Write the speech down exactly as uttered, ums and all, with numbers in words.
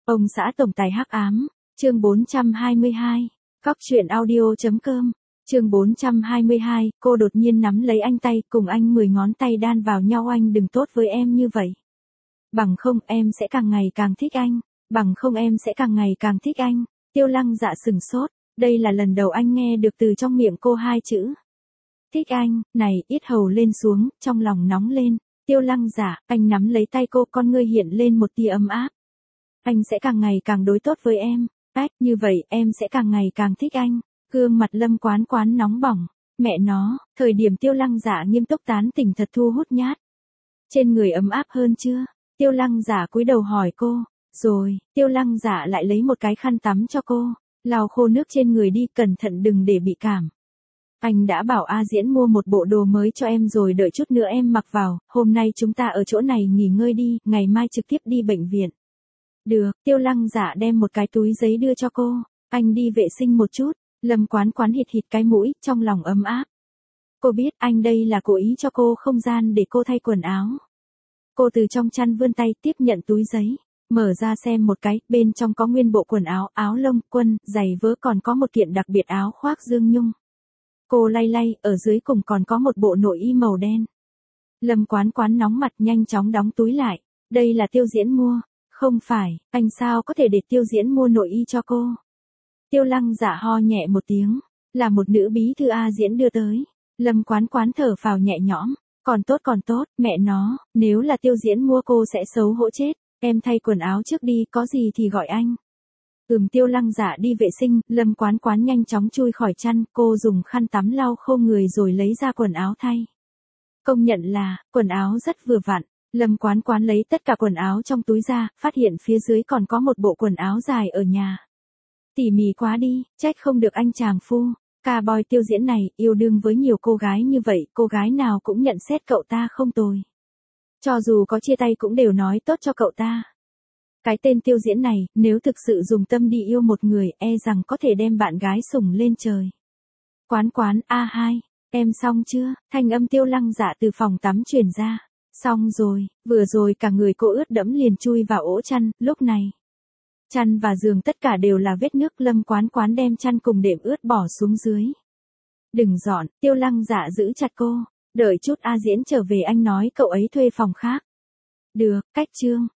Ông xã tổng tài hắc ám, chương bốn trăm hai mươi hai, Cóc truyện audio.com, chương bốn trăm hai mươi hai, cô đột nhiên nắm lấy anh tay, cùng anh mười ngón tay đan vào nhau. Anh đừng tốt với em như vậy. Bằng không em sẽ càng ngày càng thích anh, bằng không em sẽ càng ngày càng thích anh. Tiêu Lăng Dạ sừng sốt, đây là lần đầu anh nghe được từ trong miệng cô hai chữ. Thích anh, này, yết hầu lên xuống, trong lòng nóng lên. Tiêu Lăng Dạ, anh nắm lấy tay cô, con ngươi hiện lên một tia ấm áp. Anh sẽ càng ngày càng đối tốt với em, ách, như vậy em sẽ càng ngày càng thích anh. Gương mặt Lâm Quán Quán nóng bỏng, mẹ nó, thời điểm Tiêu Lăng Dạ nghiêm túc tán tỉnh thật thu hút nhát. Trên người ấm áp hơn chưa? Tiêu Lăng Dạ cúi đầu hỏi cô, rồi, Tiêu Lăng Dạ lại lấy một cái khăn tắm cho cô, lau khô nước trên người đi, cẩn thận đừng để bị cảm. Anh đã bảo A Diễn mua một bộ đồ mới cho em rồi, đợi chút nữa em mặc vào, hôm nay chúng ta ở chỗ này nghỉ ngơi đi, ngày mai trực tiếp đi bệnh viện. Được, Tiêu Lăng Dạ đem một cái túi giấy đưa cho cô, anh đi vệ sinh một chút. Lâm Quán Quán hít hít cái mũi, trong lòng ấm áp. Cô biết anh đây là cố ý cho cô không gian để cô thay quần áo. Cô từ trong chăn vươn tay tiếp nhận túi giấy, mở ra xem một cái, bên trong có nguyên bộ quần áo, áo lông, quân, giày vớ, còn có một kiện đặc biệt áo khoác dương nhung. Cô lay lay, ở dưới cùng còn có một bộ nội y màu đen. Lâm Quán Quán nóng mặt, nhanh chóng đóng túi lại, đây là Tiêu Diễn mua. Không phải, anh sao có thể để Tiêu Diễn mua nội y cho cô? Tiêu Lăng Dạ ho nhẹ một tiếng, là một nữ bí thư A Diễn đưa tới. Lâm Quán Quán thở phào nhẹ nhõm, còn tốt còn tốt, mẹ nó, nếu là Tiêu Diễn mua cô sẽ xấu hổ chết, em thay quần áo trước đi, có gì thì gọi anh. Ừm. Tiêu Lăng Dạ đi vệ sinh, Lâm Quán Quán nhanh chóng chui khỏi chăn, cô dùng khăn tắm lau khô người rồi lấy ra quần áo thay. Công nhận là, quần áo rất vừa vặn. Lâm Quán Quán lấy tất cả quần áo trong túi ra, phát hiện phía dưới còn có một bộ quần áo dài ở nhà. Tỉ mỉ quá đi, trách không được anh chàng phu. Ca boy Tiêu Diễn này, yêu đương với nhiều cô gái như vậy, cô gái nào cũng nhận xét cậu ta không tồi. Cho dù có chia tay cũng đều nói tốt cho cậu ta. Cái tên Tiêu Diễn này, nếu thực sự dùng tâm đi yêu một người, e rằng có thể đem bạn gái sủng lên trời. Quán Quán, a hai, em xong chưa? Thanh âm Tiêu Lăng Dạ từ phòng tắm truyền ra. Xong rồi, vừa rồi cả người cô ướt đẫm liền chui vào ổ chăn, lúc này. Chăn và giường tất cả đều là vết nước. Lâm Quán Quán đem chăn cùng đệm ướt bỏ xuống dưới. Đừng dọn, Tiêu Lăng Dạ giữ chặt cô, đợi chút A Diễn trở về anh nói cậu ấy thuê phòng khác. Được, cách chương.